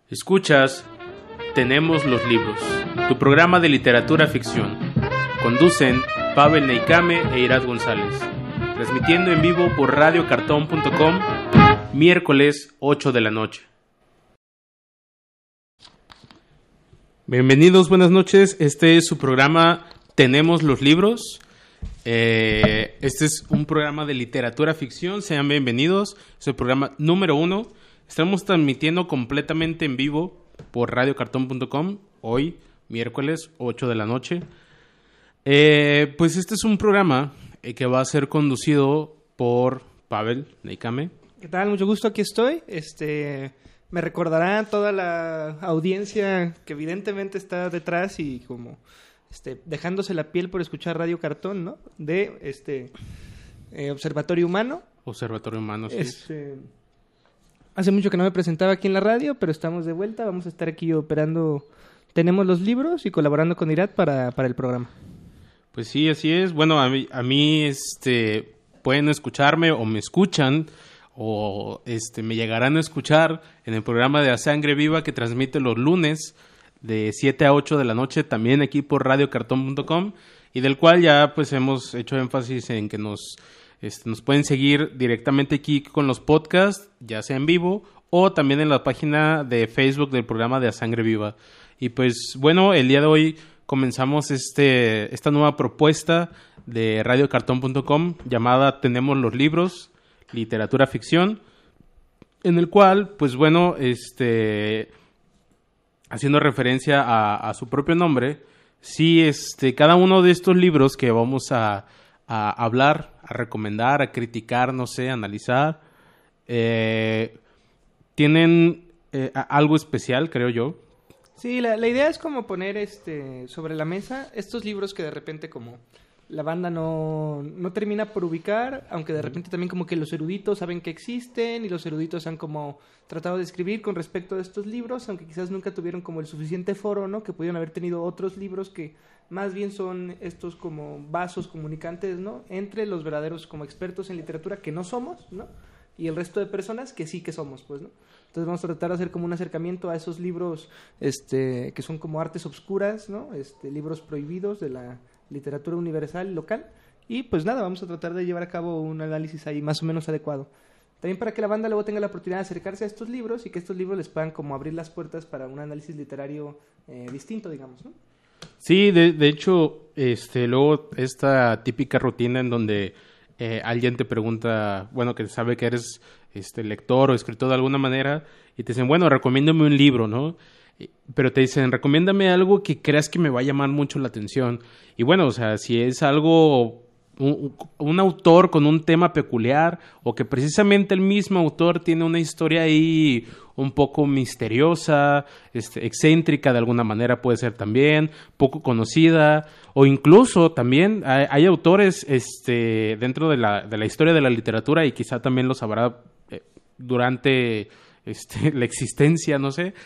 Escuchas Tenemos los libros, tu programa de literatura ficción. Conducen Pavel Neikame e Irad González. Transmitiendo en vivo por radiocartón.com, miércoles 8 de la noche. Bienvenidos, buenas noches. Este es su programa Tenemos los libros. Este es un programa de literatura ficción. Sean bienvenidos. Es el programa número 1. Estamos transmitiendo completamente en vivo por radiocartón.com hoy, miércoles 8 de la noche. Pues este es un programa que va a ser conducido por Pavel Neikame. ¿Qué tal? Mucho gusto, aquí estoy. Me recordará toda la audiencia que evidentemente está detrás y como dejándose la piel por escuchar Radio Cartón, ¿no? De Observatorio Humano. Observatorio Humano, sí. Hace mucho que no me presentaba aquí en la radio, pero estamos de vuelta. Vamos a estar aquí operando. Tenemos los libros y colaborando con Irad para el programa. Pues sí, así es. Bueno, a mí pueden escucharme o me escuchan o me llegarán a escuchar en el programa de A Sangre Viva que transmite los lunes de 7 a 8 de la noche, también aquí por radiocartón.com, y del cual ya pues hemos hecho énfasis en que nos pueden seguir directamente aquí con los podcasts, ya sea en vivo o también en la página de Facebook del programa de A Sangre Viva. Y pues bueno, el día de hoy comenzamos esta nueva propuesta de radiocartón.com llamada Tenemos los libros, literatura ficción, en el cual pues bueno, haciendo referencia a su propio nombre, sí, cada uno de estos libros que vamos a hablar, a recomendar, a criticar, no sé, a analizar, tienen algo especial, creo yo. Sí, la idea es como poner sobre la mesa estos libros que de repente como la banda no termina por ubicar, aunque de repente también como que los eruditos saben que existen y los eruditos han como tratado de escribir con respecto a estos libros, aunque quizás nunca tuvieron como el suficiente foro, ¿no? Que pudieron haber tenido otros libros que más bien son estos como vasos comunicantes, ¿no? Entre los verdaderos como expertos en literatura que no somos, ¿no? Y el resto de personas que sí que somos, pues, ¿no? Entonces vamos a tratar de hacer como un acercamiento a esos libros que son como artes obscuras, ¿no? Libros prohibidos de la literatura universal local, y pues nada, vamos a tratar de llevar a cabo un análisis ahí más o menos adecuado. También para que la banda luego tenga la oportunidad de acercarse a estos libros y que estos libros les puedan como abrir las puertas para un análisis literario distinto, digamos, ¿no? Sí, de hecho, luego esta típica rutina en donde alguien te pregunta, bueno, que sabe que eres lector o escritor de alguna manera, y te dicen, bueno, recomiéndame un libro, ¿no? Pero te dicen, recomiéndame algo que creas que me va a llamar mucho la atención. Y bueno, o sea, si es algo, un autor con un tema peculiar, o que precisamente el mismo autor tiene una historia ahí un poco misteriosa, excéntrica de alguna manera puede ser también, poco conocida, o incluso también hay autores dentro de la historia de la literatura, y quizá también lo sabrá durante la existencia, no sé,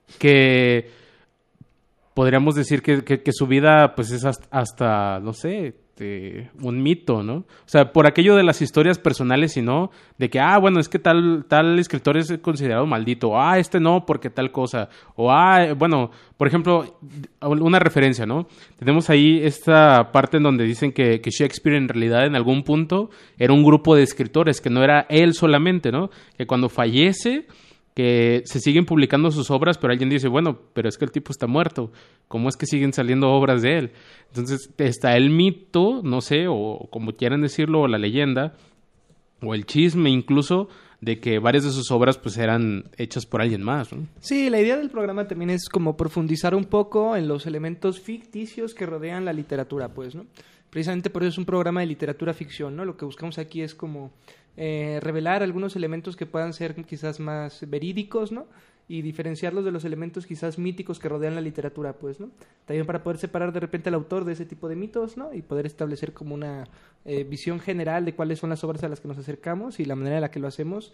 que podríamos decir que su vida pues es hasta no sé, un mito, ¿no? O sea, por aquello de las historias personales, y no de que, bueno, es que tal escritor es considerado maldito, no, porque tal cosa, o bueno, por ejemplo, una referencia, ¿no? Tenemos ahí esta parte en donde dicen que Shakespeare en realidad en algún punto era un grupo de escritores, que no era él solamente, ¿no? Que cuando fallece, que se siguen publicando sus obras, pero alguien dice, bueno, pero es que el tipo está muerto, ¿cómo es que siguen saliendo obras de él? Entonces está el mito, no sé, o como quieran decirlo, o la leyenda, o el chisme incluso, de que varias de sus obras pues eran hechas por alguien más, ¿no? Sí, la idea del programa también es como profundizar un poco en los elementos ficticios que rodean la literatura, pues, ¿no? Precisamente por eso es un programa de literatura ficción, ¿no? Lo que buscamos aquí es como revelar algunos elementos que puedan ser quizás más verídicos, ¿no? Y diferenciarlos de los elementos quizás míticos que rodean la literatura, pues, ¿no? También para poder separar de repente al autor de ese tipo de mitos, ¿no? Y poder establecer como una visión general de cuáles son las obras a las que nos acercamos y la manera en la que lo hacemos,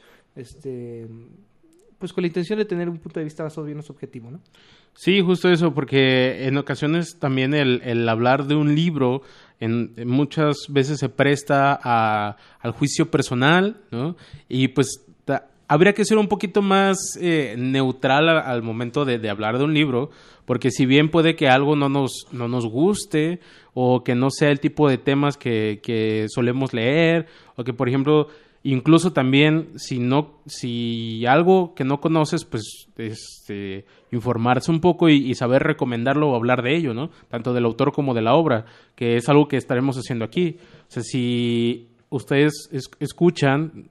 pues con la intención de tener un punto de vista más o menos objetivo, ¿no? Sí, justo eso, porque en ocasiones también el hablar de un libro muchas veces se presta al juicio personal, ¿no? Y pues habría que ser un poquito más neutral al momento de hablar de un libro, porque si bien puede que algo no nos guste o que no sea el tipo de temas que solemos leer, o que, por ejemplo, incluso también si algo que no conoces, pues informarse un poco y saber recomendarlo o hablar de ello, ¿no? Tanto del autor como de la obra, que es algo que estaremos haciendo aquí. O sea, si ustedes escuchan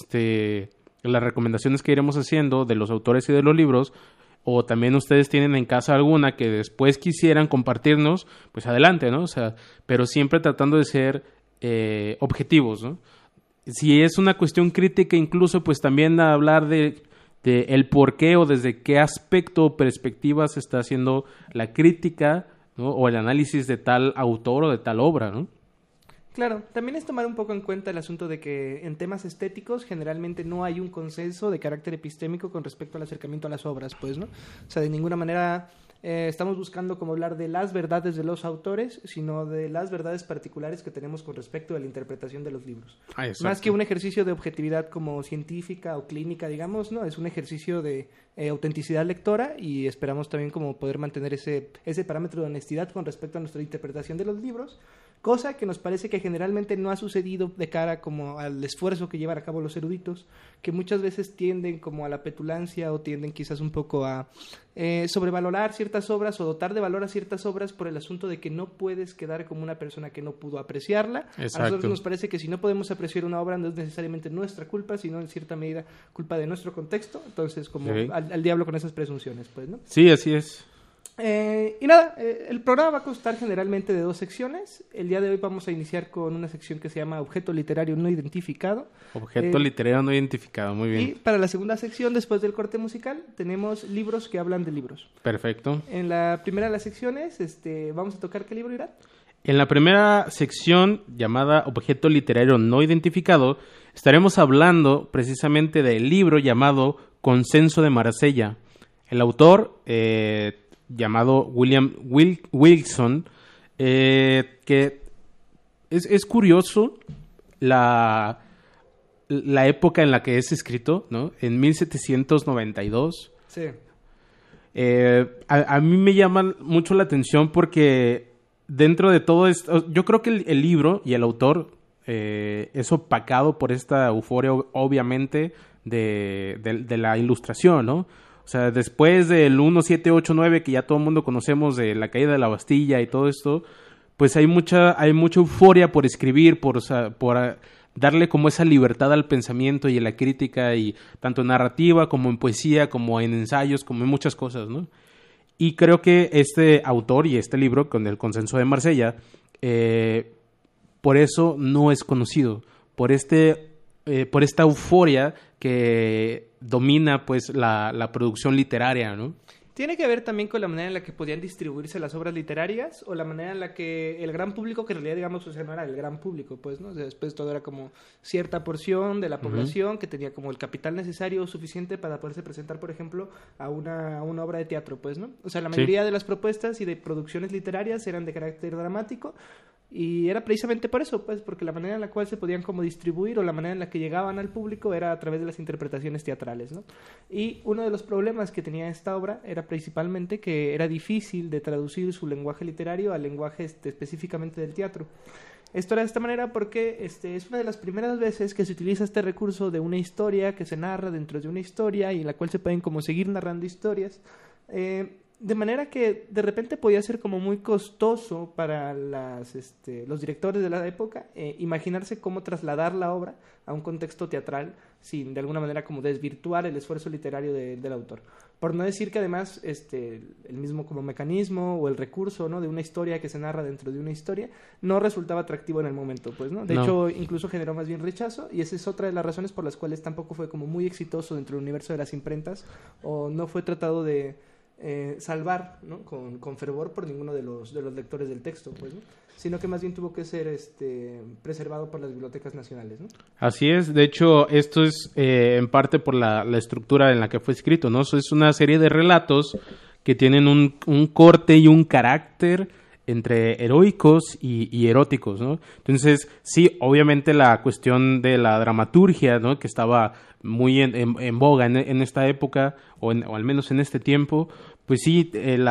las recomendaciones que iremos haciendo de los autores y de los libros, o también ustedes tienen en casa alguna que después quisieran compartirnos, pues adelante, ¿no? O sea, pero siempre tratando de ser objetivos, ¿no? Si es una cuestión crítica, incluso, pues también hablar de el por qué o desde qué aspecto o perspectiva se está haciendo la crítica, ¿no? O el análisis de tal autor o de tal obra, ¿no? Claro, también es tomar un poco en cuenta el asunto de que en temas estéticos generalmente no hay un consenso de carácter epistémico con respecto al acercamiento a las obras, pues, ¿no? O sea, de ninguna manera estamos buscando como hablar de las verdades de los autores, sino de las verdades particulares que tenemos con respecto a la interpretación de los libros. Más que un ejercicio de objetividad como científica o clínica, digamos, ¿no? Es un ejercicio de autenticidad lectora y esperamos también como poder mantener ese parámetro de honestidad con respecto a nuestra interpretación de los libros, cosa que nos parece que generalmente no ha sucedido de cara como al esfuerzo que llevan a cabo los eruditos, que muchas veces tienden como a la petulancia o tienden quizás un poco a sobrevalorar ciertas obras o dotar de valor a ciertas obras por el asunto de que no puedes quedar como una persona que no pudo apreciarla. Exacto. A nosotros nos parece que si no podemos apreciar una obra no es necesariamente nuestra culpa, sino en cierta medida culpa de nuestro contexto, entonces como sí. al diablo con esas presunciones, pues, ¿no? Sí, así es. Y nada, el programa va a constar generalmente de 2 secciones. El día de hoy vamos a iniciar con una sección que se llama Objeto Literario No Identificado. Objeto literario no identificado, muy bien. Y para la segunda sección, después del corte musical, tenemos libros que hablan de libros. Perfecto. En la primera de las secciones, vamos a tocar ¿qué libro, Irán? En la primera sección, llamada Objeto Literario No Identificado, estaremos hablando precisamente del libro llamado Consenso de Marsella. El autor, llamado William Wilson, que es curioso la época en la que es escrito, ¿no? En 1792. Sí. A mí me llama mucho la atención porque dentro de todo esto, yo creo que el libro y el autor es opacado por esta euforia, obviamente, de la ilustración, ¿no? O sea, después del 1789, que ya todo el mundo conocemos de la caída de la Bastilla y todo esto, pues hay mucha euforia por escribir, por darle como esa libertad al pensamiento y a la crítica, y tanto en narrativa como en poesía, como en ensayos, como en muchas cosas, ¿no? Y creo que este autor y este libro, con el Consenso de Marsella, por eso no es conocido, por esta euforia que domina pues la producción literaria, ¿no? Tiene que ver también con la manera en la que podían distribuirse las obras literarias o la manera en la que el gran público, que en realidad digamos, o sea, no era el gran público, pues, ¿no? O sea, después todo era como cierta porción de la población que tenía como el capital necesario o suficiente para poderse presentar, por ejemplo, a una obra de teatro, pues, ¿no? O sea, la mayoría de las propuestas y de producciones literarias eran de carácter dramático. Y era precisamente por eso, pues, porque la manera en la cual se podían como distribuir o la manera en la que llegaban al público era a través de las interpretaciones teatrales, ¿no? Y uno de los problemas que tenía esta obra era principalmente que era difícil de traducir su lenguaje literario al lenguaje específicamente del teatro. Esto era de esta manera porque es una de las primeras veces que se utiliza este recurso de una historia que se narra dentro de una historia y en la cual se pueden como seguir narrando historias. De manera que de repente podía ser como muy costoso para los directores de la época imaginarse cómo trasladar la obra a un contexto teatral sin de alguna manera como desvirtuar el esfuerzo literario del autor. Por no decir que además el mismo como mecanismo o el recurso, ¿no?, de una historia que se narra dentro de una historia no resultaba atractivo en el momento, pues, ¿no? De hecho, incluso generó más bien rechazo, y esa es otra de las razones por las cuales tampoco fue como muy exitoso dentro del universo de las imprentas, o no fue tratado de salvar, ¿no?, con fervor por ninguno de los lectores del texto, pues, ¿no?, sino que más bien tuvo que ser preservado por las bibliotecas nacionales, ¿no? Así es. De hecho, esto es en parte por la estructura en la que fue escrito, ¿no? Eso es una serie de relatos que tienen un corte y un carácter entre heroicos y eróticos, ¿no? Entonces, sí, obviamente la cuestión de la dramaturgia, ¿no? Que estaba muy en boga en esta época, o al menos en este tiempo, pues sí, el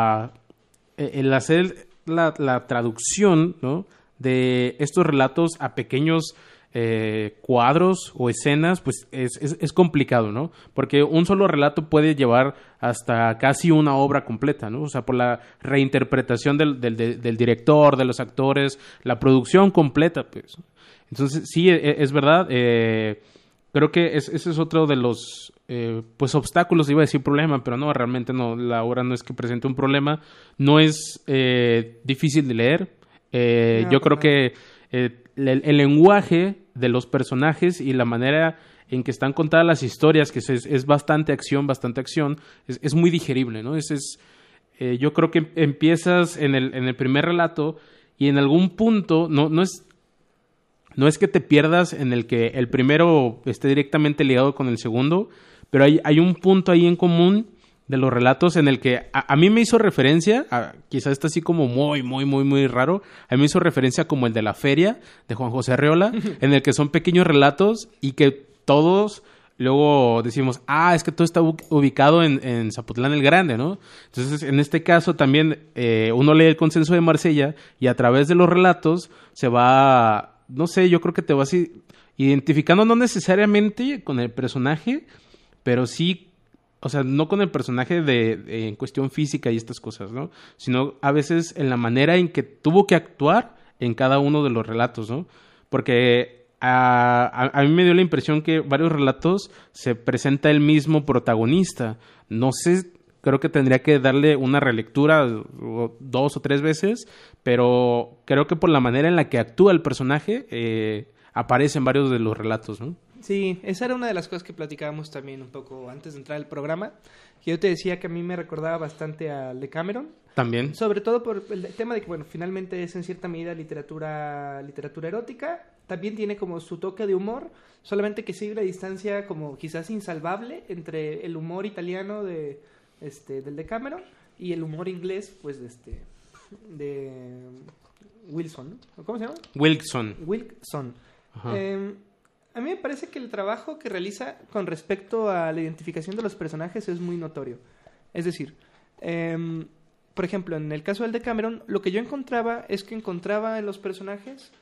hacer la traducción, ¿no? De estos relatos a pequeños cuadros o escenas, pues es complicado, ¿no? Porque un solo relato puede llevar hasta casi una obra completa, ¿no? O sea, por la reinterpretación del director, de los actores, la producción completa, pues. Entonces, sí, es verdad. Creo que ese es otro de los pues obstáculos, iba a decir problema, pero no, realmente no, la obra no es que presente un problema, no es difícil de leer. Yo creo que el lenguaje de los personajes y la manera en que están contadas las historias, que es bastante acción, es muy digerible, ¿no? Yo creo que empiezas en el primer relato y en algún punto no es que te pierdas en el que el primero esté directamente ligado con el segundo, pero hay un punto ahí en común de los relatos en el que a mí me hizo referencia, quizás está así como muy, muy, muy, muy raro, a mí me hizo referencia como el de La Feria, de Juan José Arreola, en el que son pequeños relatos y que todos luego decimos, es que todo está ubicado en Zapotlán el Grande, ¿no? Entonces, en este caso también uno lee el Consenso de Marsella y a través de los relatos se va, no sé, yo creo que te vas identificando no necesariamente con el personaje, pero sí, o sea, no con el personaje en cuestión física y estas cosas, ¿no? Sino a veces en la manera en que tuvo que actuar en cada uno de los relatos, ¿no? Porque a mí me dio la impresión que varios relatos se presenta el mismo protagonista. No sé, creo que tendría que darle una relectura 2 o 3 veces, pero creo que por la manera en la que actúa el personaje aparece en varios de los relatos, ¿no? Sí, esa era una de las cosas que platicábamos también un poco antes de entrar al programa, que yo te decía que a mí me recordaba bastante al de Cameron. También. Sobre todo por el tema de que, bueno, finalmente es en cierta medida literatura erótica, también tiene como su toque de humor, solamente que sigue la distancia como quizás insalvable entre el humor italiano del de Cameron y el humor inglés, pues, de Wilson, ¿no? ¿Cómo se llama? Wilson. Ajá. A mí me parece que el trabajo que realiza con respecto a la identificación de los personajes es muy notorio. Es decir, por ejemplo, en el caso del de Cameron, lo que yo encontraba es que encontraba en los personajes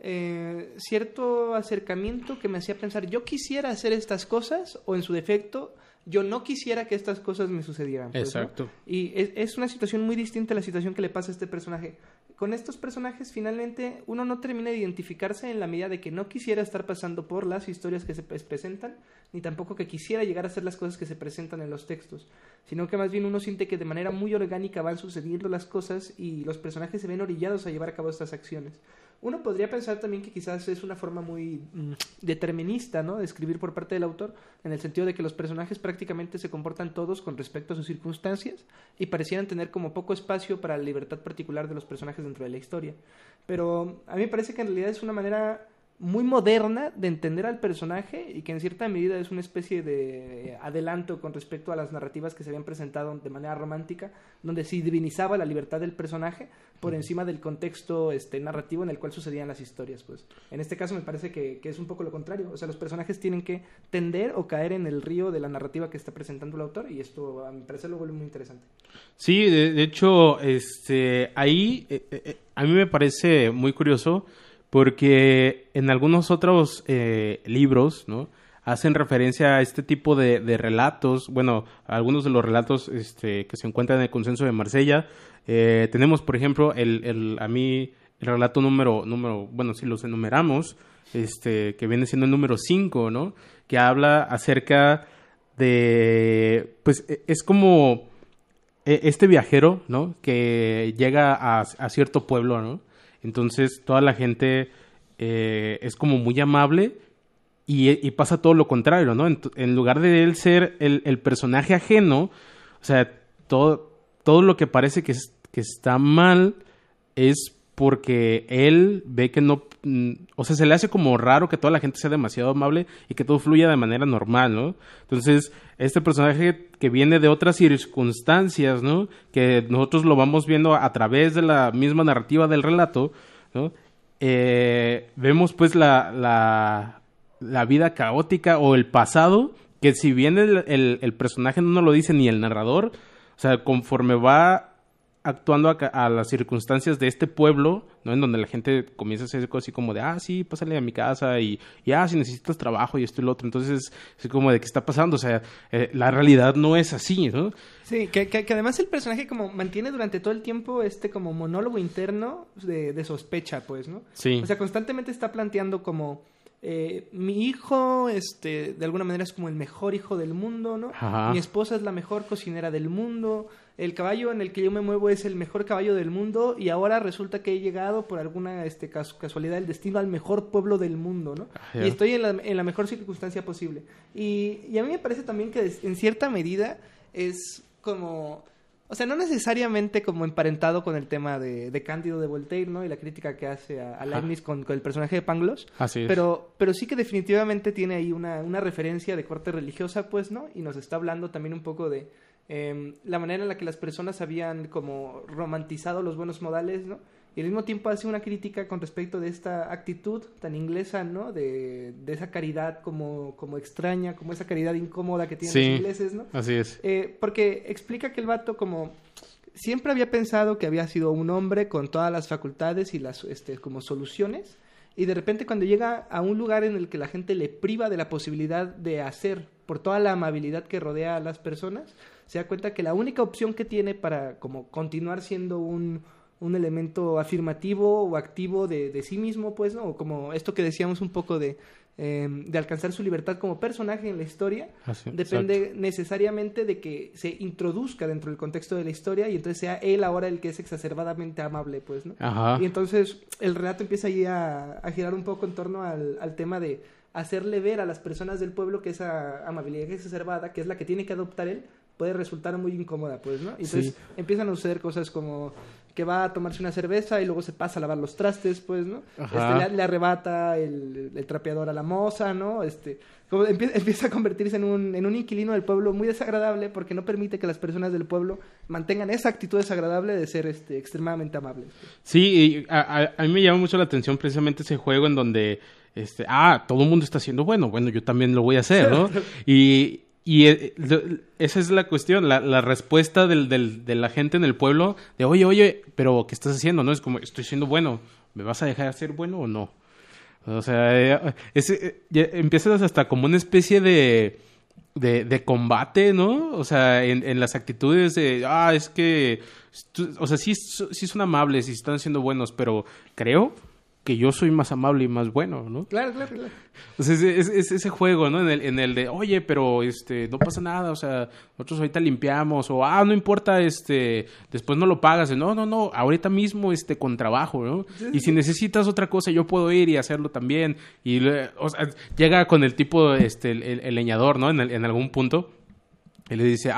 cierto acercamiento que me hacía pensar, yo quisiera hacer estas cosas, o en su defecto, yo no quisiera que estas cosas me sucedieran. Pues, exacto. ¿no? Y es una situación muy distinta a la situación que le pasa a este personaje. Con estos personajes, finalmente, uno no termina de identificarse en la medida de que no quisiera estar pasando por las historias que se presentan, ni tampoco que quisiera llegar a hacer las cosas que se presentan en los textos, sino que más bien uno siente que de manera muy orgánica van sucediendo las cosas y los personajes se ven orillados a llevar a cabo estas acciones. Uno podría pensar también que quizás es una forma muy determinista, ¿no?, de escribir por parte del autor, en el sentido de que los personajes prácticamente se comportan todos con respecto a sus circunstancias y parecieran tener como poco espacio para la libertad particular de los personajes dentro de la historia. Pero a mí me parece que en realidad es una manera muy moderna de entender al personaje y que en cierta medida es una especie de adelanto con respecto a las narrativas que se habían presentado de manera romántica, donde se divinizaba la libertad del personaje por encima del contexto narrativo en el cual sucedían las historias. Pues en este caso me parece que es un poco lo contrario. O sea, los personajes tienen que tender o caer en el río de la narrativa que está presentando el autor, y esto a mi parecer lo vuelve muy interesante. Sí, de hecho, ahí a mí me parece muy curioso porque en algunos otros libros, ¿no?, hacen referencia a este tipo de relatos. Bueno, algunos de los relatos que se encuentran en el Consenso de Marsella. Tenemos, por ejemplo, a mí el relato número, bueno, si los enumeramos, que viene siendo el número 5, ¿no?, que habla acerca de, pues, es como este viajero, ¿no?, que llega a cierto pueblo, ¿no? Entonces toda la gente es como muy amable y pasa todo lo contrario, ¿no? En lugar de él ser el personaje ajeno, o sea, todo lo que parece que está mal es porque él ve que no o sea, se le hace como raro que toda la gente sea demasiado amable y que todo fluya de manera normal, ¿no? Entonces, este personaje que viene de otras circunstancias, ¿no? Que nosotros lo vamos viendo a través de la misma narrativa del relato, ¿no? Vemos pues la vida caótica o el pasado, que si bien el personaje no nos lo dice ni el narrador, o sea, conforme va actuando a las circunstancias de este pueblo, ¿no? En donde la gente comienza a hacer cosas así como de, sí, pásale a mi casa y si necesitas trabajo y esto y lo otro. Entonces, es como de, ¿qué está pasando? O sea, la realidad no es así, ¿no? Sí, que además el personaje como mantiene durante todo el tiempo como monólogo interno de sospecha, pues, ¿no? Sí. O sea, constantemente está planteando como... mi hijo, de alguna manera es como el mejor hijo del mundo, ¿no? Ajá. Mi esposa es la mejor cocinera del mundo, el caballo en el que yo me muevo es el mejor caballo del mundo y ahora resulta que he llegado por alguna casualidad del destino al mejor pueblo del mundo, ¿no? Yeah. Y estoy en la mejor circunstancia posible. Y a mí me parece también que en cierta medida es como... O sea, no necesariamente como emparentado con el tema de Cándido de Voltaire, ¿no? Y la crítica que hace a Leibniz con el personaje de Pangloss. Así es. Pero sí que definitivamente tiene ahí una referencia de corte religiosa, pues, ¿no? Y nos está hablando también un poco de la manera en la que las personas habían como romantizado los buenos modales, ¿no? Y al mismo tiempo hace una crítica con respecto de esta actitud tan inglesa, ¿no? De esa caridad como extraña, como esa caridad incómoda que tienen los ingleses, ¿no? Así es. Porque explica que el vato como siempre había pensado que había sido un hombre con todas las facultades y las como soluciones, y de repente cuando llega a un lugar en el que la gente le priva de la posibilidad de hacer por toda la amabilidad que rodea a las personas, se da cuenta que la única opción que tiene para como continuar siendo un elemento afirmativo o activo de sí mismo, pues, ¿no? O como esto que decíamos un poco de alcanzar su libertad como personaje en la historia, depende exacto. necesariamente de que se introduzca dentro del contexto de la historia y entonces sea él ahora el que es exacerbadamente amable, pues, ¿no? Ajá. Y entonces el relato empieza ahí a girar un poco en torno al tema de hacerle ver a las personas del pueblo que esa amabilidad exacerbada, que es la que tiene que adoptar él, puede resultar muy incómoda, pues, ¿no? Y entonces empiezan a suceder cosas como que va a tomarse una cerveza y luego se pasa a lavar los trastes, pues, ¿no? Le arrebata el trapeador a la moza, ¿no? Como empieza a convertirse en un inquilino del pueblo muy desagradable porque no permite que las personas del pueblo mantengan esa actitud desagradable de ser extremadamente amables. Sí, y a mí me llama mucho la atención precisamente ese juego en donde todo el mundo está haciendo bueno, yo también lo voy a hacer, ¿no? Y esa es la cuestión, la respuesta de la gente en el pueblo de, oye, pero ¿qué estás haciendo? No es como, estoy siendo bueno, ¿me vas a dejar ser bueno o no? O sea, empiezas hasta como una especie de combate, ¿no? O sea, en las actitudes de, es que, o sea, sí son amables y están siendo buenos, pero creo que yo soy más amable y más bueno, ¿no? Claro. O sea, es ese juego, ¿no? En el de, oye, pero no pasa nada, o sea, nosotros ahorita limpiamos, o no importa, después no lo pagas, no, ahorita mismo, con trabajo, ¿no? Sí. Y si necesitas otra cosa, yo puedo ir y hacerlo también. Y, o sea, llega con el tipo, el leñador, ¿no? En algún punto, y le dice,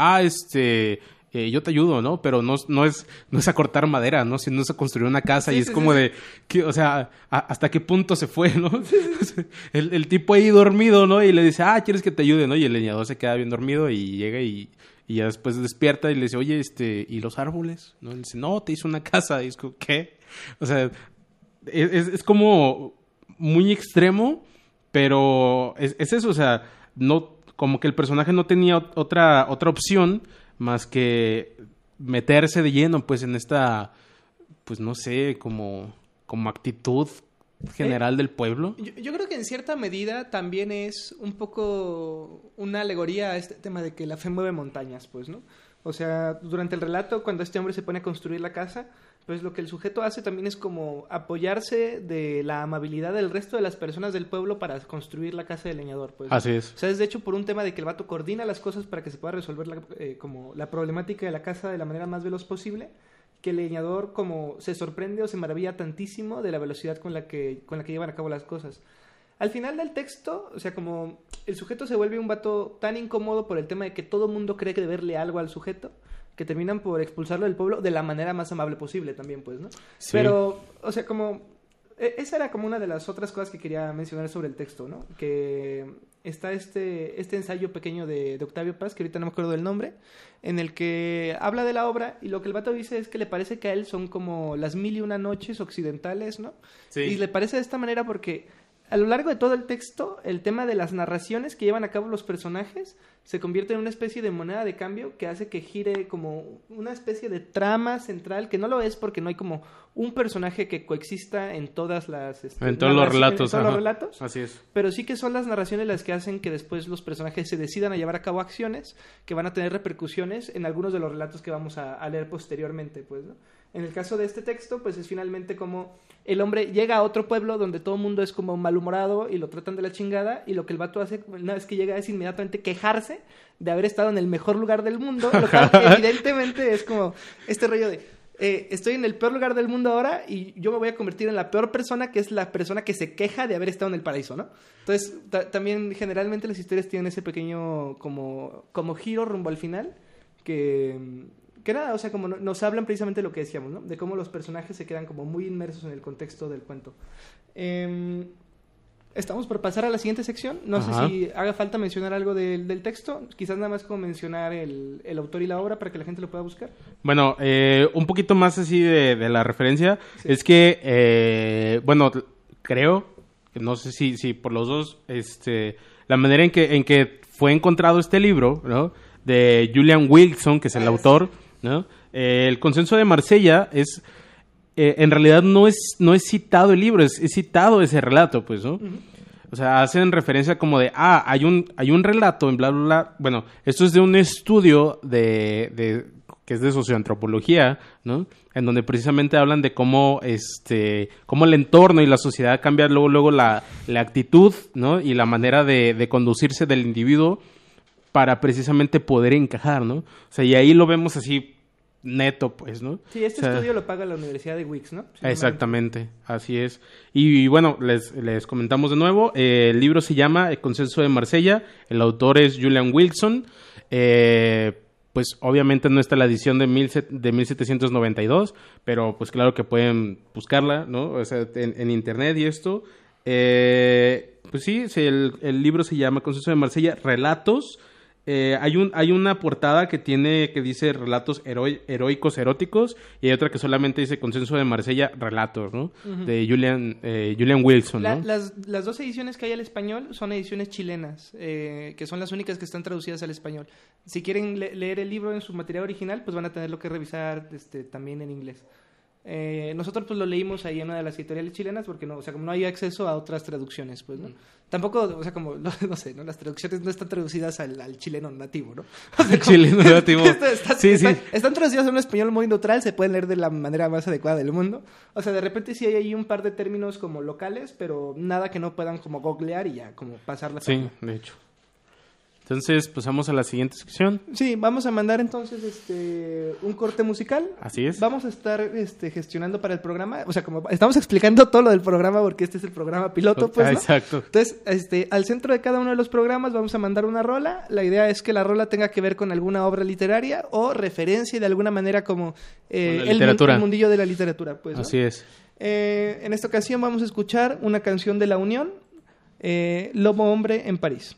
yo te ayudo, ¿no? Pero no es a cortar madera, ¿no? Sino es a construir una casa y es como de... Que, o sea, ¿hasta qué punto se fue, no? El tipo ahí dormido, ¿no? Y le dice, ¿quieres que te ayude, no? Y el leñador se queda bien dormido y llega y ya después despierta y le dice, oye, ¿y los árboles? ¿No? Y le dice, no, te hice una casa. Y es como, ¿qué? O sea, es como muy extremo, pero es eso, o sea, no... Como que el personaje no tenía otra opción más que meterse de lleno, pues, en esta, pues, no sé, como actitud general del pueblo. Yo creo que en cierta medida también es un poco una alegoría a este tema de que la fe mueve montañas, pues, ¿no? O sea, durante el relato, cuando este hombre se pone a construir la casa, pues lo que el sujeto hace también es como apoyarse de la amabilidad del resto de las personas del pueblo para construir la casa del leñador, pues. Así es. O sea, es de hecho por un tema de que el vato coordina las cosas para que se pueda resolver como la problemática de la casa de la manera más veloz posible, que el leñador como se sorprende o se maravilla tantísimo de la velocidad con la que llevan a cabo las cosas. Al final del texto, o sea, como el sujeto se vuelve un vato tan incómodo por el tema de que todo mundo cree que deberle algo al sujeto, que terminan por expulsarlo del pueblo de la manera más amable posible también, pues, ¿no? Sí. Pero, o sea, como Esa era como una de las otras cosas que quería mencionar sobre el texto, ¿no? Que está este ensayo pequeño de Octavio Paz, que ahorita no me acuerdo del nombre, en el que habla de la obra y lo que el vato dice es que le parece que a él son como las 1001 noches occidentales, ¿no? Sí. Y le parece de esta manera porque a lo largo de todo el texto, el tema de las narraciones que llevan a cabo los personajes se convierte en una especie de moneda de cambio que hace que gire como una especie de trama central, que no lo es porque no hay como un personaje que coexista en todas las... en todos los relatos. En todos los relatos. Así es. Pero sí que son las narraciones las que hacen que después los personajes se decidan a llevar a cabo acciones que van a tener repercusiones en algunos de los relatos que vamos a leer posteriormente, pues, ¿no? En el caso de este texto, pues es finalmente como el hombre llega a otro pueblo donde todo el mundo es como malhumorado y lo tratan de la chingada, y lo que el vato hace una vez que llega es inmediatamente quejarse de haber estado en el mejor lugar del mundo, lo cual evidentemente es como este rollo de estoy en el peor lugar del mundo ahora y yo me voy a convertir en la peor persona, que es la persona que se queja de haber estado en el paraíso, ¿no? Entonces también generalmente las historias tienen ese pequeño como giro rumbo al final que nada, o sea, como nos hablan precisamente de lo que decíamos, ¿no? De cómo los personajes se quedan como muy inmersos en el contexto del cuento. Estamos por pasar a la siguiente sección. No sé si haga falta mencionar algo del texto. Quizás nada más como mencionar el autor y la obra para que la gente lo pueda buscar. Bueno, un poquito más así de la referencia. Sí. Es que, bueno, creo, no sé si por los dos, la manera en que fue encontrado este libro, ¿no? De Julian Wilson, que es el autor, ¿no? El Consenso de Marsella es... en realidad no es citado el libro, es citado ese relato, pues, ¿no? Uh-huh. O sea, hacen referencia como de, hay un relato en bla, bla, bla. Bueno, esto es de un estudio que es de socioantropología, ¿no? En donde precisamente hablan de cómo el entorno y la sociedad cambia luego la actitud, ¿no? Y la manera de conducirse del individuo para precisamente poder encajar, ¿no? O sea, y ahí lo vemos así neto, pues, ¿no? Sí, estudio lo paga la Universidad de Wix, ¿no? Sí, exactamente, así es. Y bueno, les comentamos de nuevo, el libro se llama El Consenso de Marsella, el autor es Julian Wilson, pues obviamente no está la edición de 1792, pero pues claro que pueden buscarla, ¿no? O sea, en internet y esto. Pues sí, el libro se llama Consenso de Marsella, Relatos. Hay una portada que dice relatos heroicos eróticos, y hay otra que solamente dice Consenso de Marsella, relatos, ¿no? Uh-huh. De Julian Wilson, ¿no? Las dos ediciones que hay al español son ediciones chilenas, que son las únicas que están traducidas al español. Si quieren leer el libro en su material original, pues van a tenerlo que revisar también en inglés. Nosotros pues lo leímos ahí en una de las editoriales chilenas porque no, o sea, como no hay acceso a otras traducciones, pues, ¿no? Tampoco, o sea, como, no sé, ¿no? Las traducciones no están traducidas al chileno nativo, ¿no? O sea, chileno nativo. Están traducidas a un español muy neutral, se pueden leer de la manera más adecuada del mundo. O sea, de repente sí hay ahí un par de términos como locales, pero nada que no puedan como googlear y ya, como pasarla. Sí, de hecho. Entonces, pasamos a la siguiente sección. Sí, vamos a mandar entonces un corte musical. Así es. Vamos a estar gestionando para el programa, o sea, como estamos explicando todo lo del programa porque este es el programa piloto, pues, ¿no? Exacto. Entonces, al centro de cada uno de los programas vamos a mandar una rola. La idea es que la rola tenga que ver con alguna obra literaria o referencia de alguna manera como el mundillo de la literatura, pues, ¿no? Así es. En esta ocasión vamos a escuchar una canción de La Unión, Lobo Hombre en París.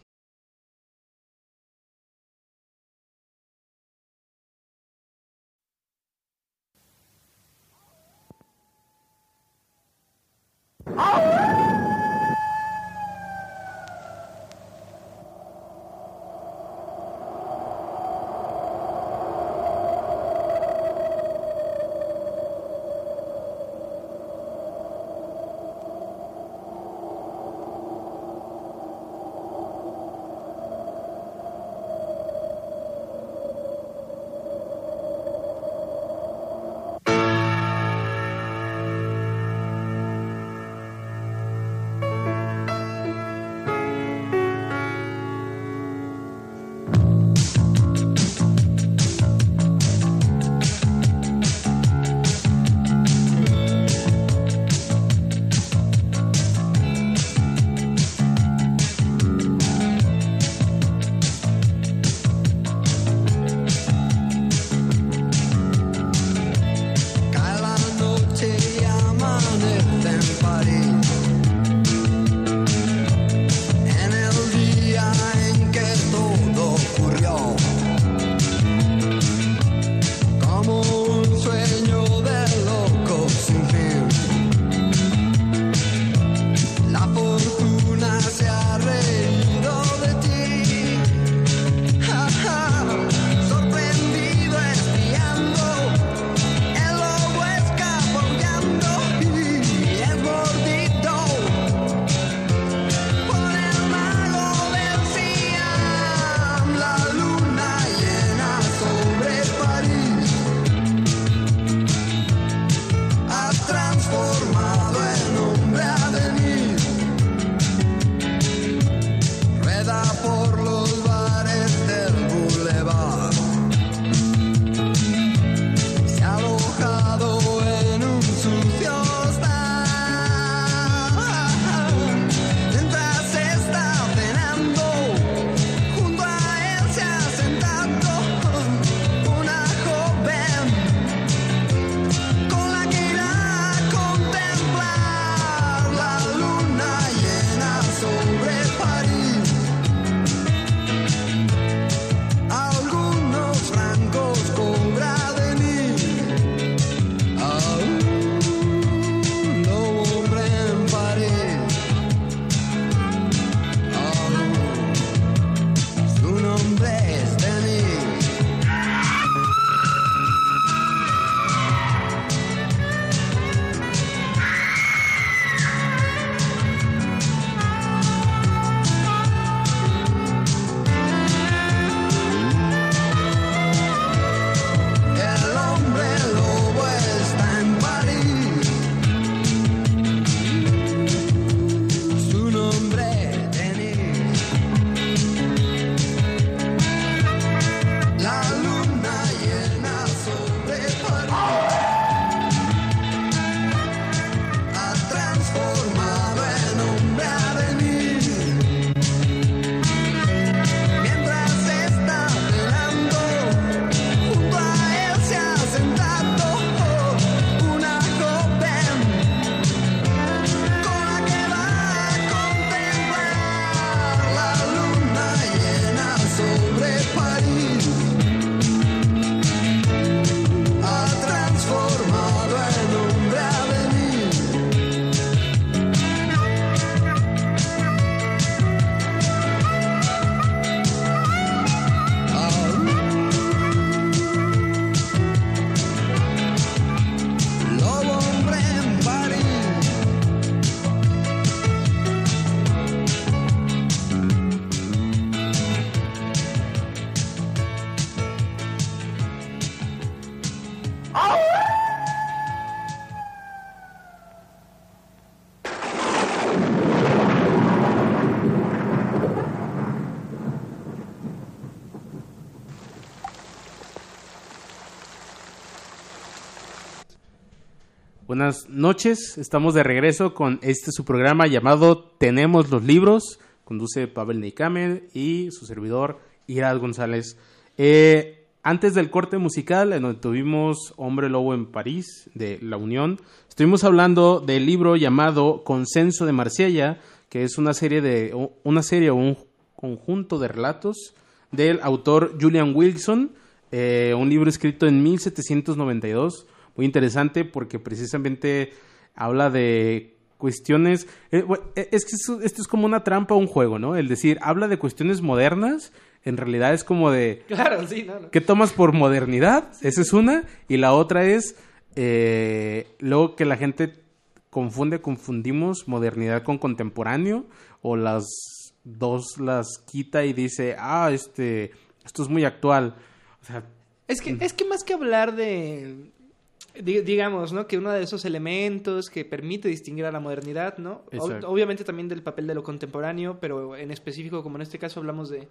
Buenas noches, estamos de regreso con su programa llamado Tenemos los Libros. Conduce Pavel Neikamer y su servidor Irad González. Antes del corte musical, en donde tuvimos Hombre Lobo en París, de La Unión, estuvimos hablando del libro llamado Consenso de Marsella, que es una serie o un conjunto de relatos del autor Julian Wilson, un libro escrito en 1792, muy interesante porque precisamente habla de cuestiones, es que esto es como una trampa a un juego, ¿no? El decir, habla de cuestiones modernas, en realidad es como de... Claro, sí, no. ¿Qué tomas por modernidad? Esa es una, y la otra es, luego que la gente confundimos modernidad con contemporáneo, o las dos las quita y dice, esto es muy actual. O sea... Es que más que hablar de... digamos, ¿no? Que uno de esos elementos que permite distinguir a la modernidad, ¿no? Obviamente también del papel de lo contemporáneo, pero en específico, como en este caso hablamos de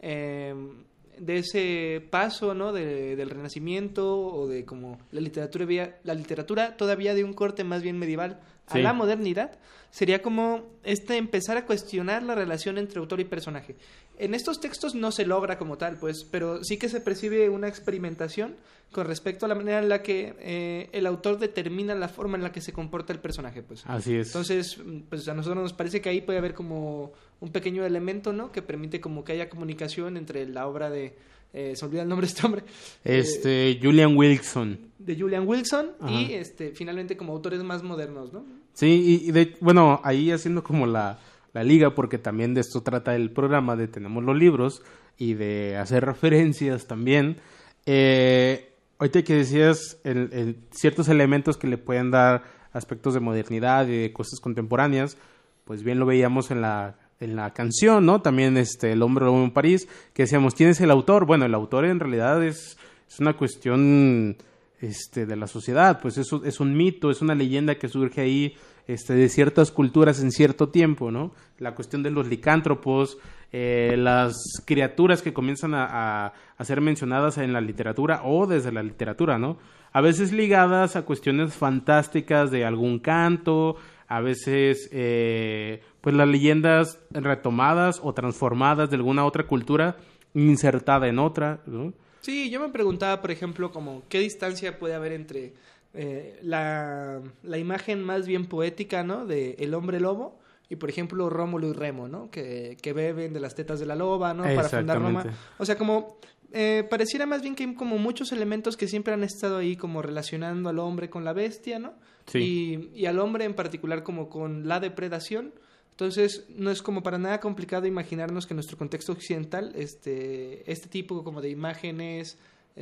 ese paso, ¿no? Del Renacimiento o de como la literatura todavía de un corte más bien medieval a la modernidad, sería como empezar a cuestionar la relación entre autor y personaje. En estos textos no se logra como tal, pues, pero sí que se percibe una experimentación con respecto a la manera en la que el autor determina la forma en la que se comporta el personaje, pues. Así es. Entonces, pues a nosotros nos parece que ahí puede haber como un pequeño elemento, ¿no? Que permite como que haya comunicación entre la obra de... se olvida el nombre de este hombre. Julian Wilson. De Julian Wilson. Ajá. Y finalmente como autores más modernos, ¿no? Sí, bueno, ahí haciendo como la liga, porque también de esto trata el programa de Tenemos los Libros y de hacer referencias también. Ahorita que decías ciertos elementos que le pueden dar aspectos de modernidad y de cosas contemporáneas, pues bien lo veíamos en la canción, ¿no? También El Hombre Lobo en París, que decíamos, ¿quién es el autor? Bueno, el autor en realidad es una cuestión de la sociedad, pues es un mito, es una leyenda que surge ahí de ciertas culturas en cierto tiempo, ¿no? La cuestión de los licántropos, las criaturas que comienzan a ser mencionadas en la literatura o desde la literatura, ¿no? A veces ligadas a cuestiones fantásticas de algún canto, a veces pues las leyendas retomadas o transformadas de alguna otra cultura insertada en otra, ¿no? Sí, yo me preguntaba, por ejemplo, como qué distancia puede haber entre la imagen más bien poética, ¿no? De el hombre lobo y, por ejemplo, Rómulo y Remo, ¿no? Que beben de las tetas de la loba, ¿no? Para fundar Roma. O sea, como pareciera más bien que hay como muchos elementos que siempre han estado ahí como relacionando al hombre con la bestia, ¿no? Sí. Y al hombre en particular como con la depredación. Entonces, no es como para nada complicado imaginarnos que en nuestro contexto occidental este tipo como de imágenes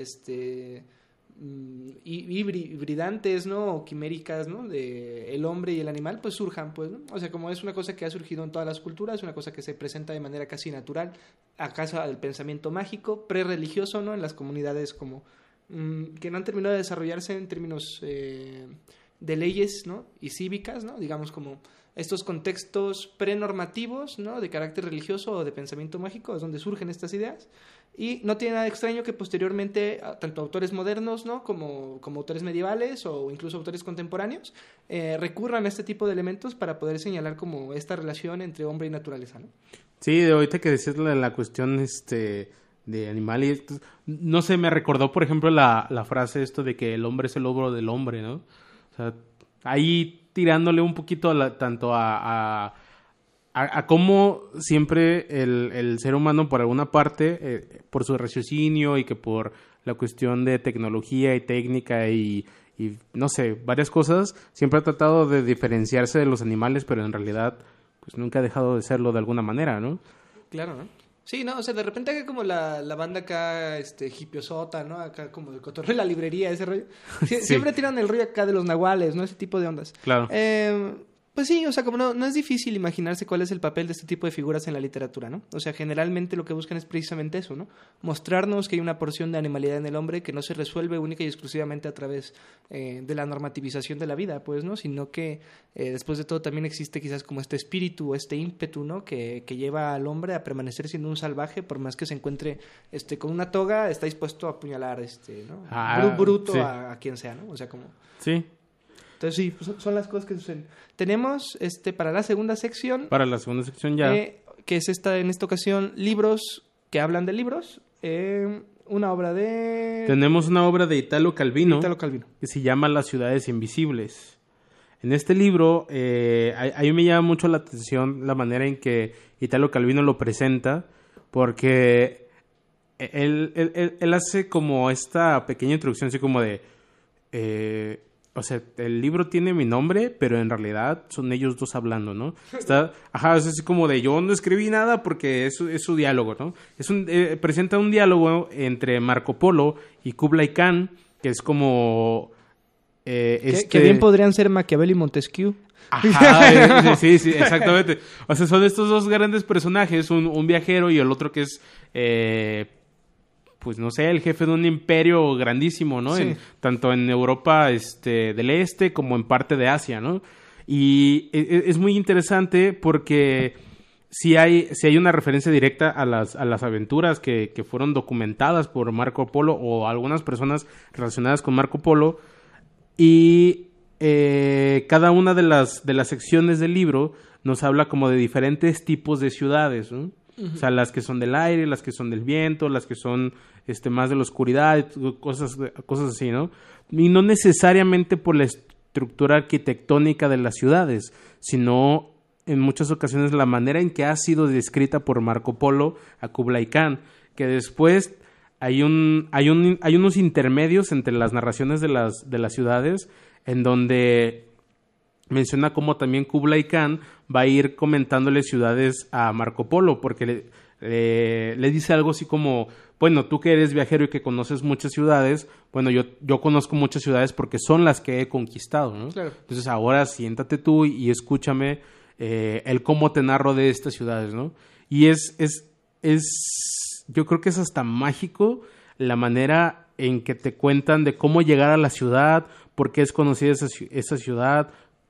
hibridantes, ¿no? O quiméricas, ¿no? De el hombre y el animal, pues surjan, pues, ¿no? O sea, como es una cosa que ha surgido en todas las culturas, una cosa que se presenta de manera casi natural, acaso al pensamiento mágico, prerreligioso, ¿no? En las comunidades como que no han terminado de desarrollarse en términos de leyes, ¿no? Y cívicas, ¿no? Digamos como estos contextos prenormativos, ¿no? De carácter religioso o de pensamiento mágico, es donde surgen estas ideas. Y no tiene nada extraño que posteriormente tanto autores modernos, ¿no? como autores medievales o incluso autores contemporáneos recurran a este tipo de elementos para poder señalar como esta relación entre hombre y naturaleza, ¿no? Sí, ahorita que decías la cuestión de animal y no sé, me recordó por ejemplo la frase de que el hombre es el lobo del hombre, ¿no? O sea, ahí tirándole un poquito tanto a cómo siempre el ser humano, por alguna parte, por su raciocinio y que por la cuestión de tecnología y técnica y no sé, varias cosas, siempre ha tratado de diferenciarse de los animales, pero en realidad pues nunca ha dejado de serlo de alguna manera, ¿no? Claro, ¿no? Sí, no, o sea, de repente acá como la banda acá, hipiosota, ¿no? Acá como el cotorreo de la librería, ese rollo. Siempre tiran el rollo acá de los nahuales, ¿no? Ese tipo de ondas. Claro. Pues sí, o sea, como no es difícil imaginarse cuál es el papel de este tipo de figuras en la literatura, ¿no? O sea, generalmente lo que buscan es precisamente eso, ¿no? Mostrarnos que hay una porción de animalidad en el hombre que no se resuelve única y exclusivamente a través de la normativización de la vida, pues, ¿no? Sino que después de todo también existe quizás como este espíritu, este ímpetu, ¿no? Que lleva al hombre a permanecer siendo un salvaje, por más que se encuentre con una toga, está dispuesto a apuñalar, ¿no? Bruto sí. a quien sea, ¿no? O sea, como... Sí. Entonces sí, pues, son las cosas que suceden. Tenemos para la segunda sección. Para la segunda sección ya. Que es en esta ocasión, libros que hablan de libros. Una obra de... Tenemos una obra de Italo Calvino. Que se llama Las ciudades invisibles. En este libro, a mí me llama mucho la atención la manera en que Italo Calvino lo presenta, porque él hace como esta pequeña introducción, así como de... o sea, el libro tiene mi nombre, pero en realidad son ellos dos hablando, ¿no? Es así como de yo no escribí nada porque es su diálogo, ¿no? Presenta un diálogo entre Marco Polo y Kublai Khan, que es como... que bien podrían ser Maquiavelo y Montesquieu. Ajá, sí, exactamente. O sea, son estos dos grandes personajes, un viajero y el otro que es... pues no sé, el jefe de un imperio grandísimo, ¿no? Sí. Tanto en Europa del Este como en parte de Asia, ¿no? Y es muy interesante porque sí hay una referencia directa a las aventuras que fueron documentadas por Marco Polo o algunas personas relacionadas con Marco Polo, y cada una de las secciones del libro nos habla como de diferentes tipos de ciudades, ¿no? Uh-huh. O sea, las que son del aire, las que son del viento, las que son más de la oscuridad, cosas así, ¿no? Y no necesariamente por la estructura arquitectónica de las ciudades, sino en muchas ocasiones la manera en que ha sido descrita por Marco Polo a Kublai Khan, que después hay unos intermedios entre las narraciones de las ciudades, en donde menciona cómo también Kublai Khan va a ir comentándole ciudades a Marco Polo, porque le dice algo así como, bueno, tú que eres viajero y que conoces muchas ciudades, bueno, yo conozco muchas ciudades porque son las que he conquistado, ¿no? Claro. Entonces ahora siéntate tú y escúchame el cómo te narro de estas ciudades, ¿no? Y yo creo que es hasta mágico la manera en que te cuentan de cómo llegar a la ciudad, por qué es conocida esa ciudad.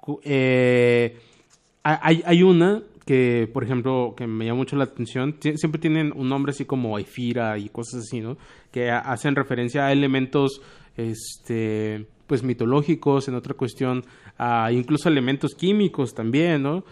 Hay una que, por ejemplo, que me llama mucho la atención, siempre tienen un nombre así como Efira y cosas así, ¿no? Que hacen referencia a elementos pues mitológicos, en otra cuestión a incluso elementos químicos también, ¿no?